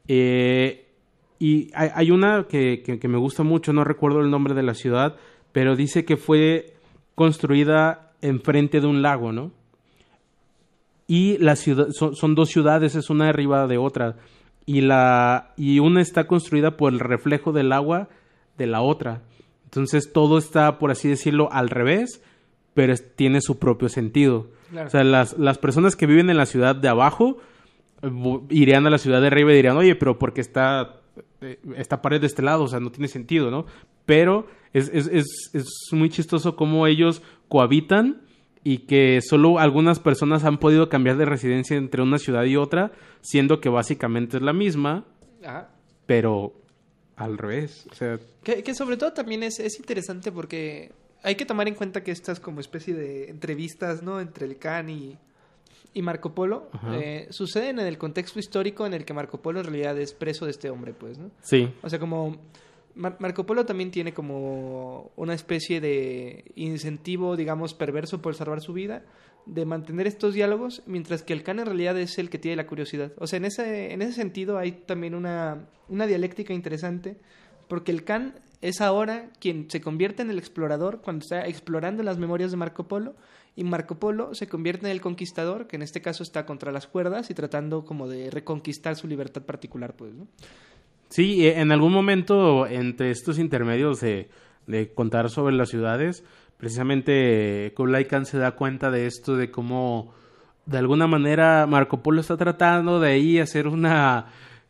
Y hay una que me gusta mucho, no recuerdo el nombre de la ciudad, pero dice que fue construida enfrente de un lago, ¿no? Y la ciudad son dos ciudades, es una arriba de otra, y una está construida por el reflejo del agua de la otra. Entonces todo está, por así decirlo, al revés, pero tiene su propio sentido. Claro. O sea, las personas que viven en la ciudad de abajo irían a la ciudad de arriba y dirían, oye, pero ¿por qué esta pared de este lado? O sea, no tiene sentido, ¿no? Pero es muy chistoso cómo ellos cohabitan y que solo algunas personas han podido cambiar de residencia entre una ciudad y otra, siendo que básicamente es la misma, ajá, pero al revés. O sea, que sobre todo también es interesante porque hay que tomar en cuenta que estas como especie de entrevistas, ¿no?, entre el Khan y Marco Polo suceden en el contexto histórico en el que Marco Polo en realidad es preso de este hombre, pues, ¿no? Sí. O sea, como Marco Polo también tiene como una especie de incentivo, digamos, perverso por salvar su vida, de mantener estos diálogos, mientras que el Khan en realidad es el que tiene la curiosidad. O sea, en ese sentido hay también una dialéctica interesante, porque el Khan es ahora quien se convierte en el explorador cuando está explorando las memorias de Marco Polo, y Marco Polo se convierte en el conquistador, que en este caso está contra las cuerdas y tratando como de reconquistar su libertad particular, pues, ¿no? Sí, en algún momento entre estos intermedios de contar sobre las ciudades, precisamente Kublai Khan se da cuenta de esto, de cómo de alguna manera Marco Polo está tratando de ahí hacer una,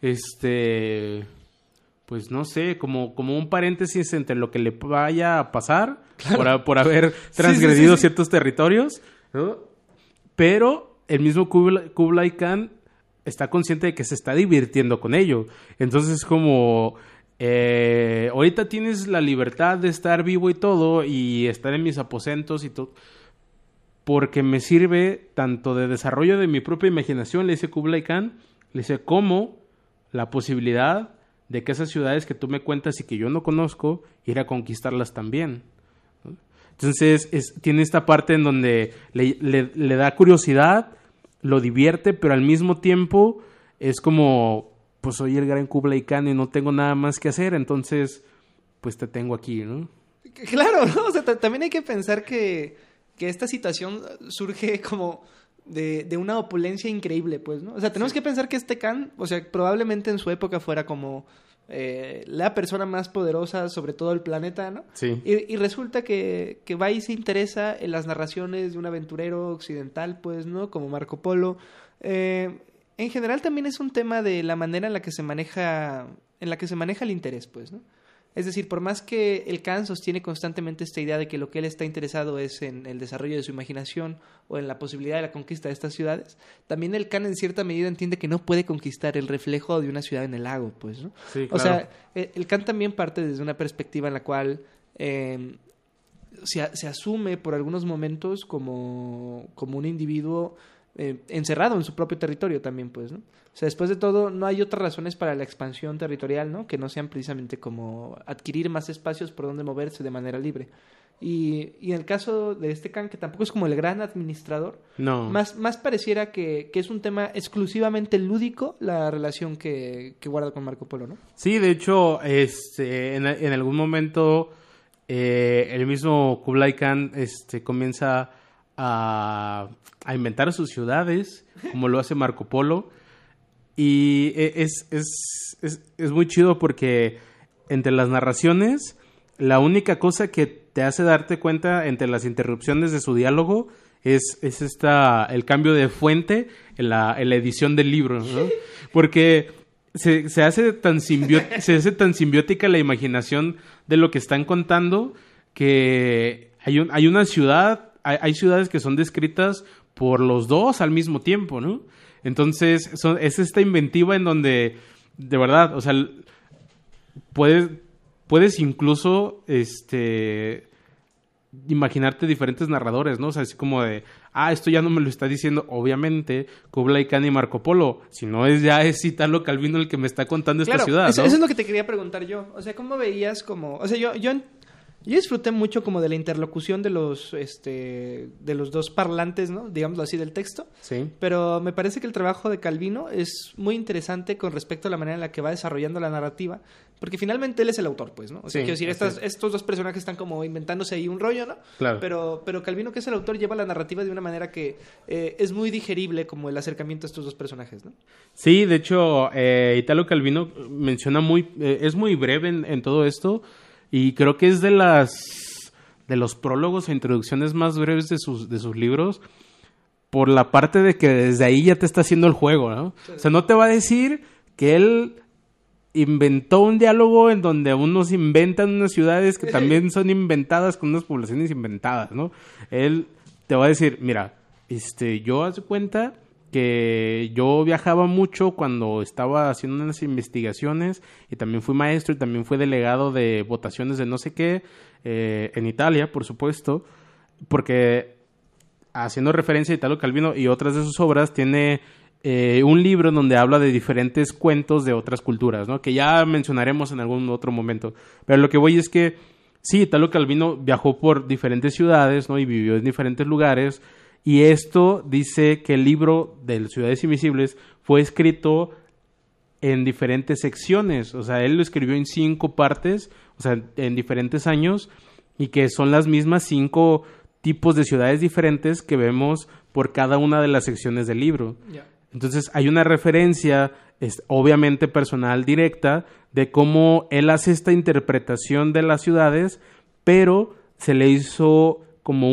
pues no sé, como un paréntesis entre lo que le vaya a pasar, claro, por haber transgredido ciertos territorios, ¿no? Pero el mismo Kublai Khan está consciente de que se está divirtiendo con ello. Entonces es como, ahorita tienes la libertad de estar vivo y todo, y estar en mis aposentos y todo, porque me sirve tanto de desarrollo de mi propia imaginación, le dice Kublai Khan, le dice, como la posibilidad de que esas ciudades que tú me cuentas y que yo no conozco, ir a conquistarlas también, ¿no? Entonces tiene esta parte en donde le da curiosidad, lo divierte, pero al mismo tiempo es como, pues soy el gran Kublai Khan y no tengo nada más que hacer, entonces pues te tengo aquí, ¿no? Claro, ¿no? O sea, también hay que pensar que esta situación surge como de una opulencia increíble, pues, ¿no? O sea, tenemos que pensar que este Khan, o sea, probablemente en su época fuera como la persona más poderosa sobre todo el planeta, ¿no? Sí. Y resulta que va y se interesa en las narraciones de un aventurero occidental, pues, ¿no? Como Marco Polo. En general también es un tema de la manera en la que se maneja el interés, pues, ¿no? Es decir, por más que el Khan sostiene constantemente esta idea de que lo que él está interesado es en el desarrollo de su imaginación o en la posibilidad de la conquista de estas ciudades, también el Khan en cierta medida entiende que no puede conquistar el reflejo de una ciudad en el lago, pues, ¿no? Sí, claro. O sea, el Khan también parte desde una perspectiva en la cual se asume por algunos momentos como un individuo encerrado en su propio territorio también, pues, ¿no? O sea, después de todo, no hay otras razones para la expansión territorial, ¿no? Que no sean precisamente como adquirir más espacios por donde moverse de manera libre. Y en el caso de este Khan, que tampoco es como el gran administrador, No. más pareciera que es un tema exclusivamente lúdico la relación que guarda con Marco Polo, ¿no? Sí, de hecho, en algún momento el mismo Kublai Khan comienza a inventar sus ciudades, como lo hace Marco Polo. Y es muy chido porque entre las narraciones, la única cosa que te hace darte cuenta entre las interrupciones de su diálogo es el cambio de fuente en la edición del libro, ¿no? Porque se hace tan simbiótica la imaginación de lo que están contando que hay una ciudad, hay ciudades que son descritas por los dos al mismo tiempo, ¿no? Entonces, es esta inventiva en donde, de verdad, o sea, puedes incluso, imaginarte diferentes narradores, ¿no? O sea, así como de, esto ya no me lo está diciendo, obviamente, Kublai Khan y Marco Polo, si no es Italo Calvino el que me está contando esta ciudad, ¿no? Eso es lo que te quería preguntar yo. O sea, ¿cómo veías como...? O sea, yo disfruté mucho como de la interlocución de los dos parlantes, ¿no? Digámoslo así, del texto. Sí. Pero me parece que el trabajo de Calvino es muy interesante con respecto a la manera en la que va desarrollando la narrativa, porque finalmente él es el autor, pues, ¿no? O sea, quiero decir, estos dos personajes están como inventándose ahí un rollo, ¿no? Claro. Pero Calvino, que es el autor, lleva la narrativa de una manera que es muy digerible como el acercamiento a estos dos personajes, ¿no? Sí, de hecho, Italo Calvino menciona es muy breve en todo esto. Y creo que es de los prólogos e introducciones más breves de sus libros, por la parte de que desde ahí ya te está haciendo el juego, ¿no? Sí. O sea, no te va a decir que él inventó un diálogo en donde unos inventan unas ciudades que también son inventadas con unas poblaciones inventadas, ¿no? Él te va a decir, mira, yo haz de cuenta que yo viajaba mucho cuando estaba haciendo unas investigaciones y también fui maestro y también fui delegado de votaciones de no sé qué en Italia, por supuesto, porque haciendo referencia a Italo Calvino y otras de sus obras, tiene un libro en donde habla de diferentes cuentos de otras culturas, ¿no? Que ya mencionaremos en algún otro momento. Pero lo que voy es que sí, Italo Calvino viajó por diferentes ciudades, ¿no? Y vivió en diferentes lugares. Y esto dice que el libro de Ciudades Invisibles fue escrito en diferentes secciones. O sea, él lo escribió en 5 partes, o sea, en diferentes años, y que son las mismas 5 tipos de ciudades diferentes que vemos por cada una de las secciones del libro. Yeah. Entonces, hay una referencia, obviamente personal, directa, de cómo él hace esta interpretación de las ciudades, pero se le hizo como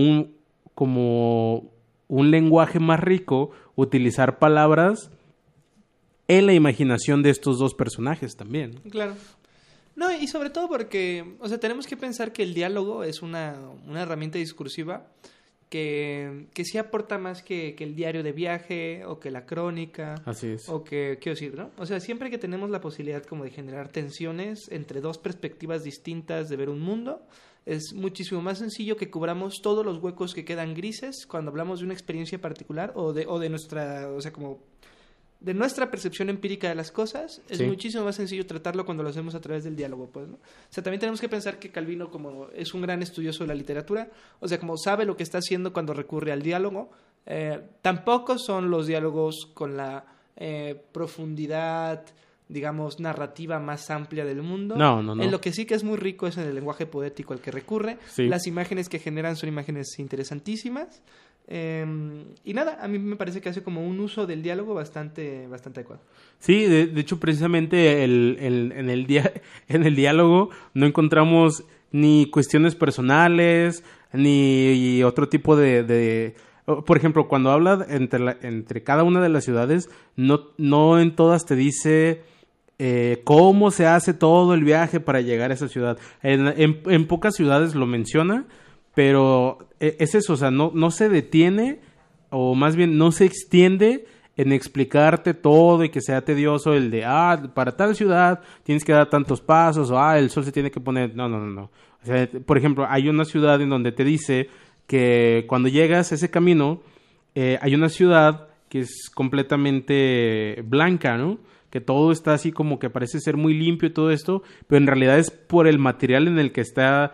un lenguaje más rico, utilizar palabras en la imaginación de estos dos personajes también. Claro. No, y sobre todo porque, o sea, tenemos que pensar que el diálogo es una herramienta discursiva que sí aporta más que el diario de viaje o que la crónica. Así es. O que, quiero decir, ¿no? O sea, siempre que tenemos la posibilidad como de generar tensiones entre dos perspectivas distintas de ver un mundo, es muchísimo más sencillo que cubramos todos los huecos que quedan grises cuando hablamos de una experiencia particular o de nuestra, o sea, como de nuestra percepción empírica de las cosas. Es muchísimo más sencillo tratarlo cuando lo hacemos a través del diálogo, pues, ¿no? O sea, también tenemos que pensar que Calvino, como es un gran estudioso de la literatura, o sea, como sabe lo que está haciendo cuando recurre al diálogo, Tampoco son los diálogos con la profundidad, digamos, narrativa más amplia del mundo. No. En lo que sí que es muy rico es en el lenguaje poético al que recurre. Sí. Las imágenes que generan son imágenes interesantísimas. Y nada, a mí me parece que hace como un uso del diálogo bastante adecuado. Sí, de hecho, precisamente en el diálogo no encontramos ni cuestiones personales, ni otro tipo de... Por ejemplo, cuando habla entre cada una de las ciudades, no en todas te dice cómo se hace todo el viaje para llegar a esa ciudad. En pocas ciudades lo menciona, pero es eso, o sea, no se detiene, o más bien no se extiende en explicarte todo y que sea tedioso el de, para tal ciudad tienes que dar tantos pasos, o el sol se tiene que poner... No. O sea, por ejemplo, hay una ciudad en donde te dice que cuando llegas a ese camino, hay una ciudad que es completamente blanca, ¿no? Que todo está así como que parece ser muy limpio y todo esto, pero en realidad es por el material en el que está,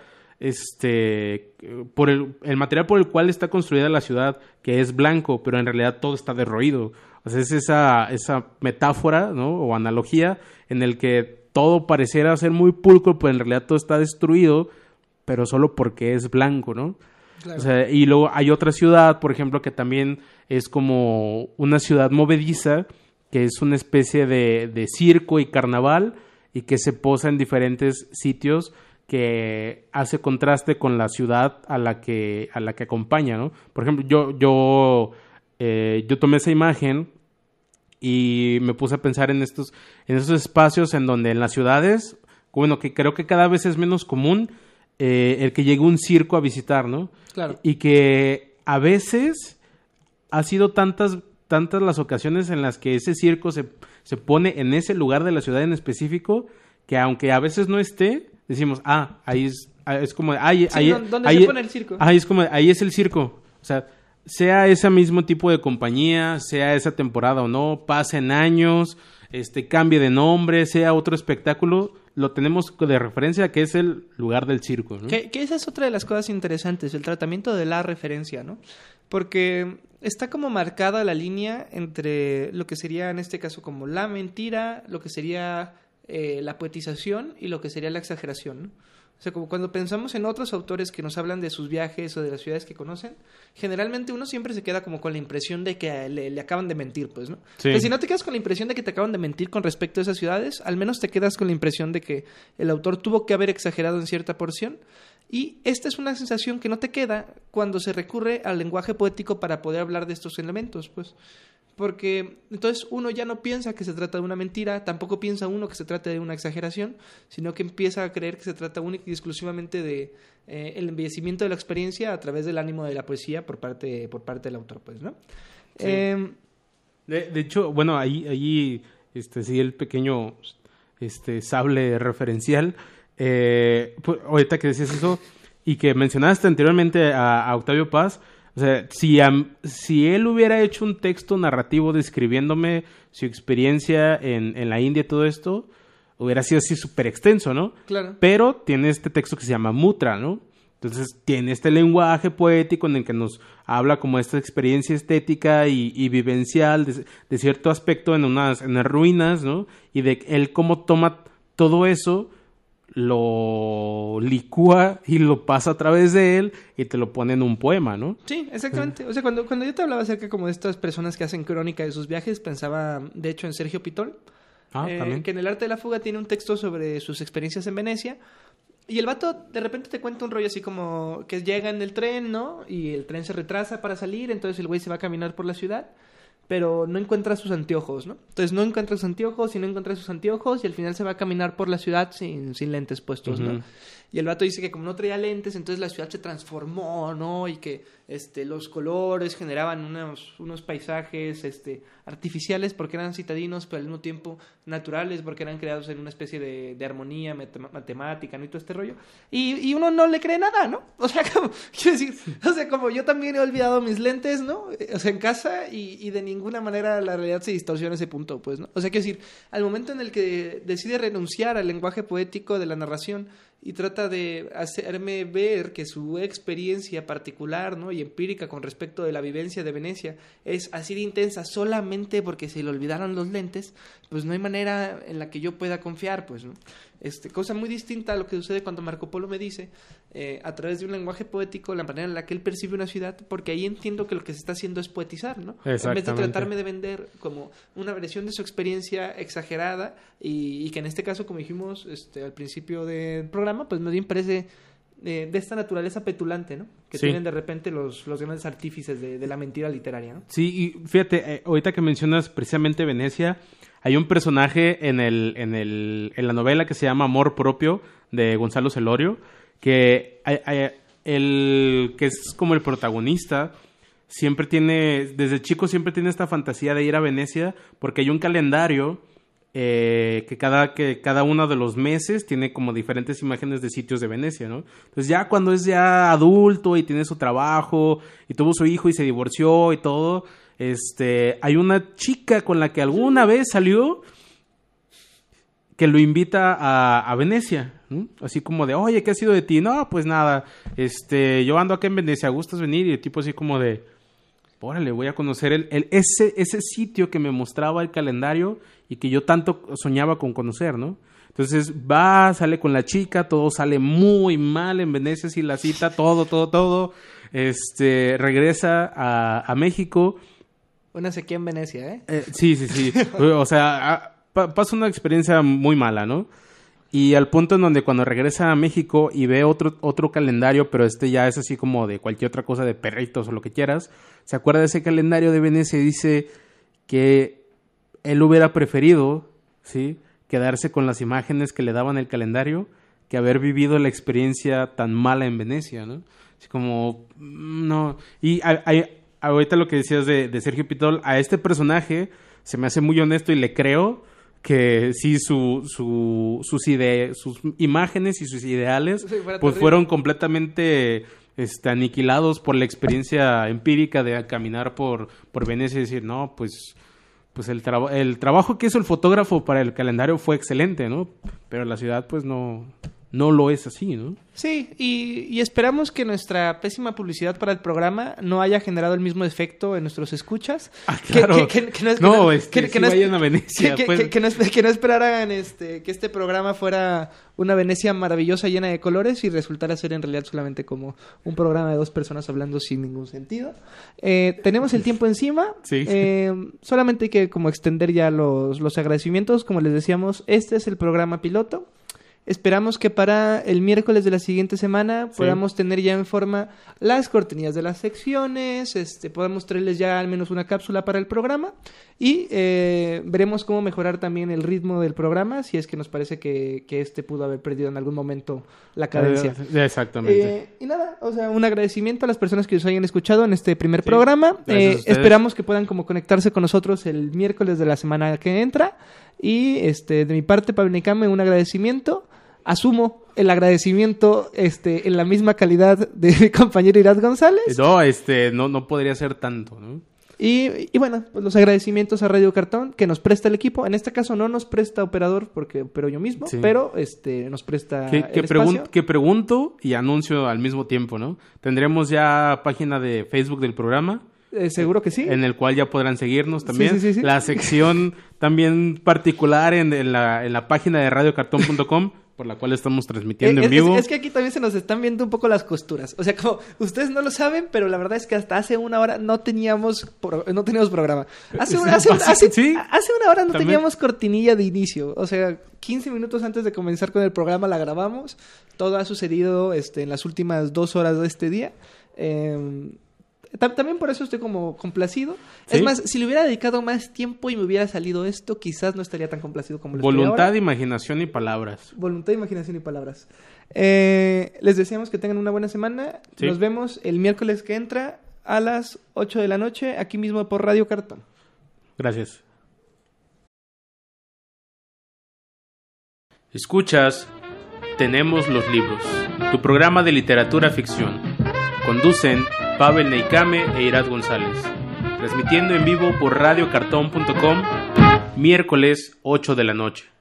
por el material por el cual está construida la ciudad, que es blanco, pero en realidad todo está derroído. O sea, es esa metáfora, ¿no? O analogía en el que todo pareciera ser muy pulcro, pero en realidad todo está destruido, pero solo porque es blanco, ¿no? Claro. O sea, y luego hay otra ciudad, por ejemplo, que también es como una ciudad movediza, que es una especie de circo y carnaval, y que se posa en diferentes sitios, que hace contraste con la ciudad a la que acompaña, ¿no? Por ejemplo, yo tomé esa imagen y me puse a pensar en esos espacios en donde en las ciudades, bueno, que creo que cada vez es menos común el que llegue un circo a visitar, ¿no? Claro. Y que a veces ha sido tantas las ocasiones en las que ese circo se pone en ese lugar de la ciudad en específico, que aunque a veces no esté, decimos, ahí es como, ¿dónde se pone el circo? Es como, ahí es el circo. O sea, sea ese mismo tipo de compañía, sea esa temporada o no, pasen años, cambie de nombre, sea otro espectáculo, lo tenemos de referencia, que es el lugar del circo, ¿no? Que esa es otra de las cosas interesantes, el tratamiento de la referencia, ¿no? Porque está como marcada la línea entre lo que sería en este caso como la mentira, lo que sería la poetización y lo que sería la exageración, ¿no? O sea, como cuando pensamos en otros autores que nos hablan de sus viajes o de las ciudades que conocen, generalmente uno siempre se queda como con la impresión de que le acaban de mentir, pues, ¿no? Sí. Pero si no te quedas con la impresión de que te acaban de mentir con respecto a esas ciudades, al menos te quedas con la impresión de que el autor tuvo que haber exagerado en cierta porción. Y esta es una sensación que no te queda cuando se recurre al lenguaje poético para poder hablar de estos elementos, pues. Porque entonces uno ya no piensa que se trata de una mentira, tampoco piensa uno que se trata de una exageración, sino que empieza a creer que se trata única y exclusivamente de el embellecimiento de la experiencia a través del ánimo de la poesía por parte del autor, pues, ¿no? Sí. De hecho, bueno, ahí sí el pequeño sable referencial. Pues, ahorita que decías eso y que mencionaste anteriormente a Octavio Paz, o sea, si él hubiera hecho un texto narrativo describiéndome su experiencia en la India y todo esto, hubiera sido así súper extenso, ¿no? Claro. Pero tiene este texto que se llama Mutra, ¿no? Entonces tiene este lenguaje poético en el que nos habla como esta experiencia estética y vivencial de cierto aspecto en unas ruinas, ¿no? Y de él cómo toma todo eso, lo licúa y lo pasa a través de él y te lo pone en un poema, ¿no? Sí, exactamente. O sea, cuando yo te hablaba acerca como de estas personas que hacen crónica de sus viajes, pensaba de hecho en Sergio Pitol, que en El arte de la fuga tiene un texto sobre sus experiencias en Venecia. Y el vato de repente te cuenta un rollo así como que llega en el tren, ¿no? Y el tren se retrasa para salir, entonces el güey se va a caminar por la ciudad, pero no encuentra sus anteojos, ¿no? Entonces no encuentra sus anteojos y al final se va a caminar por la ciudad sin lentes puestos, ¿no? Y el vato dice que como no traía lentes, entonces la ciudad se transformó, ¿no? Y que los colores generaban unos paisajes artificiales porque eran citadinos, pero al mismo tiempo naturales porque eran creados en una especie de armonía matemática, ¿no? Y todo este rollo. Y uno no le cree nada, ¿no? O sea, quiero decir, como yo también he olvidado mis lentes, ¿no? O sea, en casa y de ninguna manera la realidad se distorsiona ese punto, pues, ¿no? O sea, quiero decir, al momento en el que decide renunciar al lenguaje poético de la narración y trata de hacerme ver que su experiencia particular, ¿no? y empírica con respecto de la vivencia de Venecia es así de intensa solamente porque se le olvidaron los lentes, pues no hay manera en la que yo pueda confiar, pues, ¿no? Cosa muy distinta a lo que sucede cuando Marco Polo me dice, a través de un lenguaje poético, la manera en la que él percibe una ciudad, porque ahí entiendo que lo que se está haciendo es poetizar, ¿no? En vez de tratarme de vender como una versión de su experiencia exagerada y que en este caso, como dijimos al principio del programa, pues más bien parece de esta naturaleza petulante, ¿no? Que tienen de repente los grandes artífices de la mentira literaria, ¿no? Sí, y fíjate, ahorita que mencionas precisamente Venecia, hay un personaje en la novela que se llama Amor Propio, de Gonzalo Celorio, que que es como el protagonista, desde chico siempre tiene esta fantasía de ir a Venecia, porque hay un calendario que cada uno de los meses tiene como diferentes imágenes de sitios de Venecia, ¿no? Entonces ya cuando es ya adulto y tiene su trabajo y tuvo su hijo y se divorció y todo, hay una chica con la que alguna vez salió que lo invita a Venecia, ¿no? Así como de, oye, ¿qué ha sido de ti? No, pues nada, yo ando acá en Venecia, ¿gustas venir? Y el tipo así como de, órale, voy a conocer ese sitio que me mostraba el calendario y que yo tanto soñaba con conocer, ¿no? Entonces sale con la chica, todo sale muy mal en Venecia, sí, la cita, todo, regresa a México. Una sequía en Venecia, Sí. O sea, pasa una experiencia muy mala, ¿no? Y al punto en donde cuando regresa a México y ve otro calendario, pero ya es así como de cualquier otra cosa, de perritos o lo que quieras, se acuerda de ese calendario de Venecia y dice que él hubiera preferido, ¿sí?, quedarse con las imágenes que le daban el calendario que haber vivido la experiencia tan mala en Venecia, ¿no? Así como, no. Y ahorita lo que decías de Sergio Pitol, a este personaje se me hace muy honesto y le creo que sí sus imágenes y sus ideales pues fueron completamente aniquilados por la experiencia empírica de caminar por Venecia y decir, no, pues el trabajo que hizo el fotógrafo para el calendario fue excelente, ¿no? Pero la ciudad pues no lo es así, ¿no? Sí, y esperamos que nuestra pésima publicidad para el programa no haya generado el mismo efecto en nuestros escuchas. Ah, claro. Que vayan a Venecia. Que no esperaran que este programa fuera una Venecia maravillosa llena de colores y resultara ser en realidad solamente como un programa de dos personas hablando sin ningún sentido. Tenemos el tiempo encima. Sí. Solamente hay que como extender ya los agradecimientos. Como les decíamos, este es el programa piloto. Esperamos que para el miércoles de la siguiente semana podamos tener ya en forma las cortinillas de las secciones, podamos traerles ya al menos una cápsula para el programa y veremos cómo mejorar también el ritmo del programa, si es que nos parece que pudo haber perdido en algún momento la cadencia. Exactamente. Y nada, o sea, un agradecimiento a las personas que nos hayan escuchado en este primer programa. Esperamos que puedan como conectarse con nosotros el miércoles de la semana que entra. Y de mi parte, Pablo Nicame, un agradecimiento. Asumo el agradecimiento en la misma calidad de mi compañero Irad González. No podría ser tanto, ¿no? Y bueno, pues los agradecimientos a Radio Cartón, que nos presta el equipo. En este caso no nos presta operador, pero yo mismo, pero nos presta el espacio. Que pregunto y anuncio al mismo tiempo, ¿no? Tendremos ya página de Facebook del programa. Seguro que sí. En el cual ya podrán seguirnos también. Sí. La sección también particular en la página de radiocartón.com, por la cual estamos transmitiendo en vivo. Es que aquí también se nos están viendo un poco las costuras. O sea, como ustedes no lo saben, pero la verdad es que hasta hace una hora no teníamos programa. Hace una hora no teníamos cortinilla de inicio. O sea, 15 minutos antes de comenzar con el programa la grabamos. Todo ha sucedido en las últimas 2 horas de este día. También por eso estoy como complacido. ¿Sí? Es más, si le hubiera dedicado más tiempo y me hubiera salido esto, quizás no estaría tan complacido como lo estoy ahora. Voluntad, imaginación y palabras. Voluntad, imaginación y palabras. Les deseamos que tengan una buena semana. Sí. Nos vemos el miércoles que entra a las 8 de la noche, aquí mismo por Radio Cartón. Gracias. Escuchas Tenemos los libros, tu programa de literatura ficción. Conducen Pavel Neikame e Irad González. Transmitiendo en vivo por radiocartón.com, miércoles 8 de la noche.